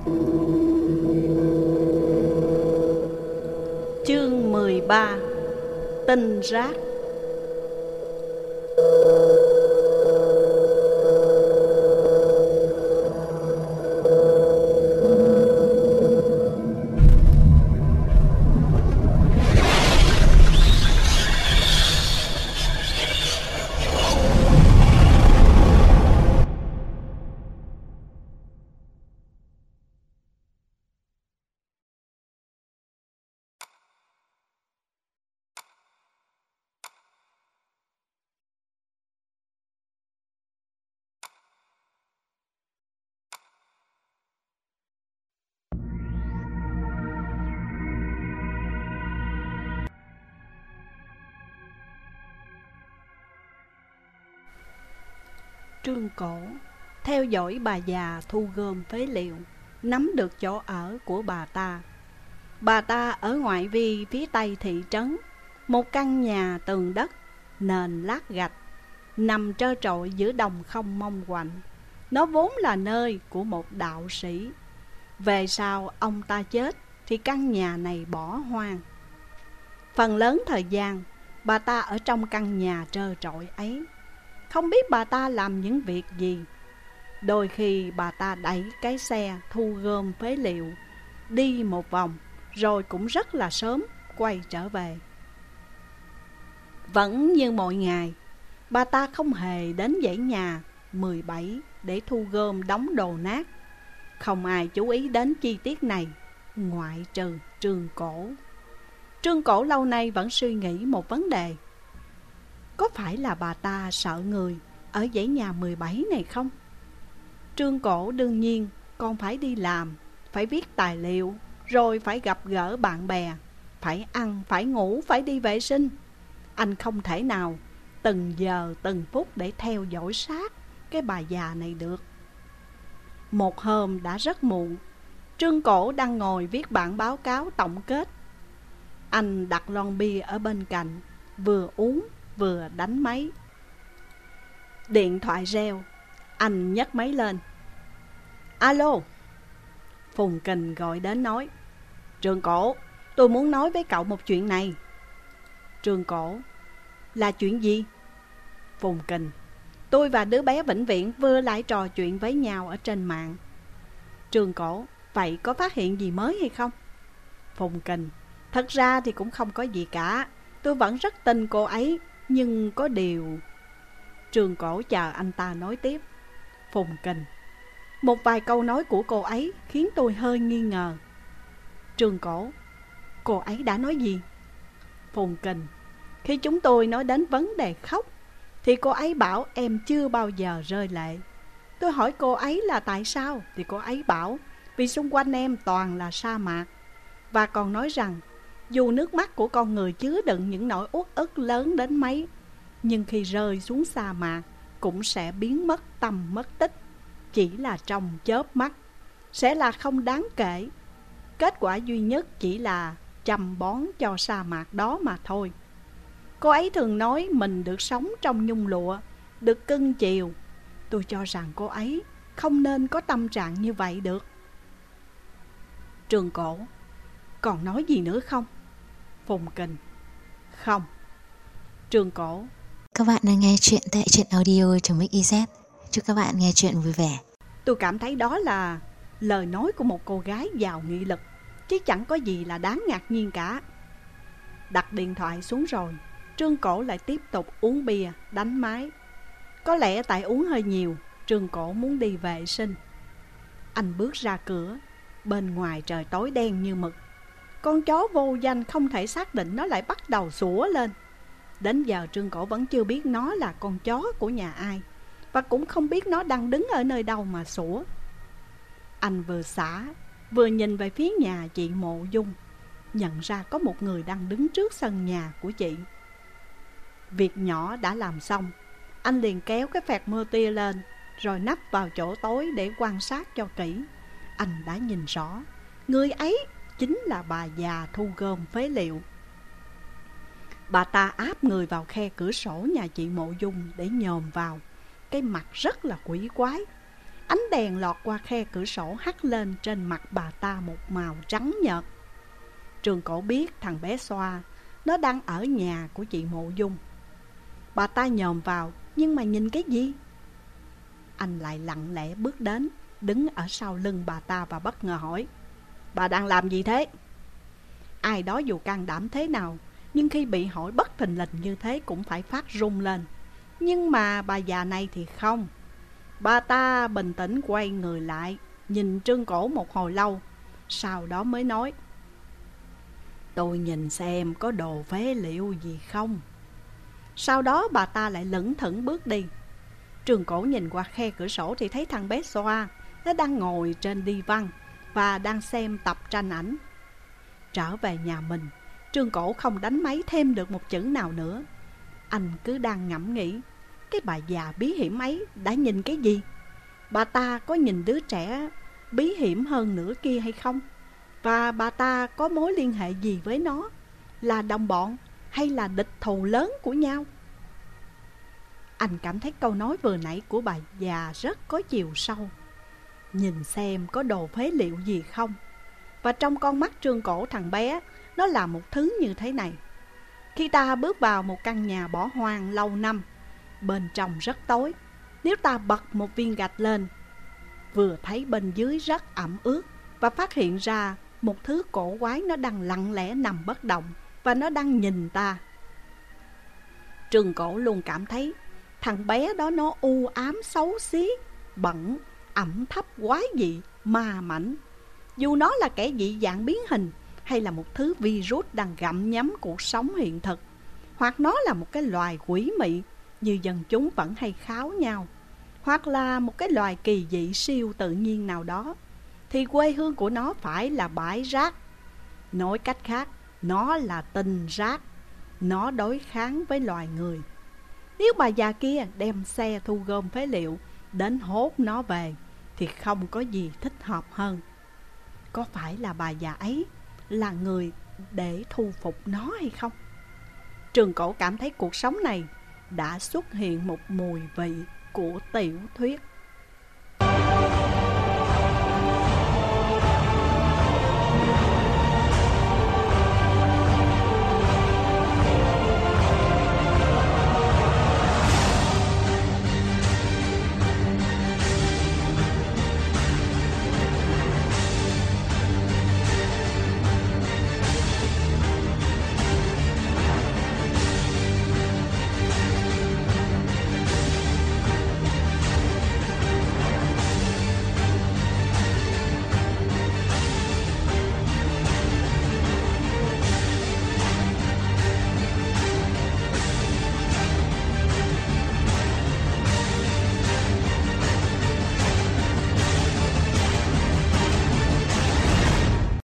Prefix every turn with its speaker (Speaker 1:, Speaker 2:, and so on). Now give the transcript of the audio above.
Speaker 1: Chương 13. Tinh rác. Trương Cổ theo dõi bà già thu gom phế liệu, nắm được chỗ ở của bà ta. Bà ta ở ngoại vi phía tây thị trấn, một căn nhà tường đất, nền lát gạch, nằm trơ trọi giữa đồng không mông quạnh. Nó vốn là nơi của một đạo sĩ. Về sau ông ta chết thì căn nhà này bỏ hoang. Phần lớn thời gian bà ta ở trong căn nhà trơ trọi ấy. Không biết bà ta làm những việc gì. Đôi khi bà ta đẩy cái xe thu gom phế liệu đi một vòng, rồi cũng rất là sớm quay trở về. Vẫn như mọi ngày, bà ta không hề đến dãy nhà 17 để thu gom đống đồ nát. Không ai chú ý đến chi tiết này, ngoại trừ Trương Cổ. Trương Cổ lâu nay vẫn suy nghĩ một vấn đề. Có phải là bà ta sợ người ở dãy nhà 17 này không? Trương Cổ đương nhiên còn phải đi làm, phải viết tài liệu, rồi phải gặp gỡ bạn bè, phải ăn, phải ngủ, phải đi vệ sinh. Anh không thể nào từng giờ từng phút để theo dõi sát cái bà già này được. Một hôm đã rất muộn, Trương Cổ đang ngồi viết bản báo cáo tổng kết. Anh đặt lon bia ở bên cạnh, vừa uống vừa đánh máy. Điện thoại reo, anh nhấc máy lên. Alo. Phùng Kình gọi đến nói: Trương Cổ, tôi muốn nói với cậu một chuyện này. Trương Cổ: Là chuyện gì? Phùng Kình: Tôi và đứa bé vĩnh viễn vừa lại trò chuyện với nhau ở trên mạng. Trương Cổ: Vậy có phát hiện gì mới hay không? Phùng Kình: Thật ra thì cũng không có gì cả. Tôi vẫn rất tin cô ấy, nhưng có điều... Trương Cổ chờ anh ta nói tiếp. Phùng Kình: Một vài câu nói của cô ấy khiến tôi hơi nghi ngờ. Trương Cổ: Cô ấy đã nói gì? Phùng Kình: Khi chúng tôi nói đến vấn đề khóc thì cô ấy bảo em chưa bao giờ rơi lệ. Tôi hỏi cô ấy là tại sao, thì cô ấy bảo vì xung quanh em toàn là sa mạc. Và còn nói rằng dù nước mắt của con người chứa đựng những nỗi uất ức lớn đến mấy, nhưng khi rơi xuống sa mạc cũng sẽ biến mất tăm mất tích, chỉ là trong chớp mắt, sẽ là không đáng kể. Kết quả duy nhất chỉ là chăm bón cho sa mạc đó mà thôi. Cô ấy thường nói mình được sống trong nhung lụa, được cưng chiều. Tôi cho rằng cô ấy không nên có tâm trạng như vậy được. Trương Cổ: Còn nói gì nữa không? Phùng Kình: Không. Trương Cổ:
Speaker 2: Các bạn đang nghe chuyện tại truyện audio.mix.iz. Chúc các bạn nghe chuyện vui vẻ.
Speaker 1: Tôi cảm thấy đó là lời nói của một cô gái giàu nghị lực, chứ chẳng có gì là đáng ngạc nhiên cả. Đặt điện thoại xuống rồi, Trương Cổ lại tiếp tục uống bia, đánh máy. Có lẽ tại uống hơi nhiều, Trương Cổ muốn đi vệ sinh. Anh bước ra cửa. Bên ngoài trời tối đen như mực. Con chó vô danh không thể xác định nó lại bắt đầu sủa lên. Đến giờ Trương Cổ vẫn chưa biết nó là con chó của nhà ai, và cũng không biết nó đang đứng ở nơi đâu mà sủa. Anh vừa xả vừa nhìn về phía nhà chị Mộ Dung, nhận ra có một người đang đứng trước sân nhà của chị. Việc nhỏ đã làm xong, anh liền kéo cái phẹt mơ tia lên, rồi nấp vào chỗ tối để quan sát cho kỹ. Anh đã nhìn rõ, người ấy chính là bà già thu gom phế liệu. Bà ta áp người vào khe cửa sổ nhà chị Mộ Dung để nhòm vào. Cái mặt rất là quỷ quái. Ánh đèn lọt qua khe cửa sổ hắt lên trên mặt bà ta một màu trắng nhợt. Trường Cổ biết thằng bé Xoa nó đang ở nhà của chị Mộ Dung. Bà ta nhòm vào, nhưng mà nhìn cái gì? Anh lại lặng lẽ bước đến, đứng ở sau lưng bà ta và bất ngờ hỏi: bà đang làm gì thế? Ai đó dù can đảm thế nào, nhưng khi bị hỏi bất thình lình như thế cũng phải phát run lên. Nhưng mà bà già này thì không. Bà ta bình tĩnh quay người lại, nhìn Trương Cổ một hồi lâu, sau đó mới nói: tôi nhìn xem có đồ phế liệu gì không. Sau đó bà ta lại lững thững bước đi. Trương Cổ nhìn qua khe cửa sổ thì thấy thằng bé Xoa nó đang ngồi trên đi văn và đang xem tập tranh ảnh. Trở về nhà mình, Trương Cổ không đánh máy thêm được một chữ nào nữa. Anh cứ đang ngẫm nghĩ, cái bà già bí hiểm ấy đã nhìn cái gì? Bà ta có nhìn đứa trẻ bí hiểm hơn nữa kia hay không? Và bà ta có mối liên hệ gì với nó? Là đồng bọn hay là địch thù lớn của nhau? Anh cảm thấy câu nói vừa nãy của bà già rất có chiều sâu. Nhìn xem có đồ phế liệu gì không. Và trong con mắt Trương Cổ, thằng bé nó là một thứ như thế này. Khi ta bước vào một căn nhà bỏ hoang lâu năm, bên trong rất tối. Nếu ta bật một viên gạch lên, vừa thấy bên dưới rất ẩm ướt, và phát hiện ra một thứ cổ quái nó đang lặng lẽ nằm bất động, và nó đang nhìn ta. Trương Cổ luôn cảm thấy thằng bé đó nó u ám xấu xí, bẩn, ẩm thấp quái dị, ma mảnh. Dù nó là kẻ dị dạng biến hình, hay là một thứ virus đang gặm nhấm cuộc sống hiện thực, hoặc nó là một cái loài quỷ mị như dân chúng vẫn hay kháo nhau, hoặc là một cái loài kỳ dị siêu tự nhiên nào đó, thì quê hương của nó phải là bãi rác. Nói cách khác, nó là tinh rác. Nó đối kháng với loài người. Nếu bà già kia đem xe thu gom phế liệu đến hốt nó về, thì không có gì thích hợp hơn. Có phải là bà già ấy là người để thu phục nó hay không? Trương Cổ cảm thấy cuộc sống này đã xuất hiện một mùi vị của tiểu thuyết.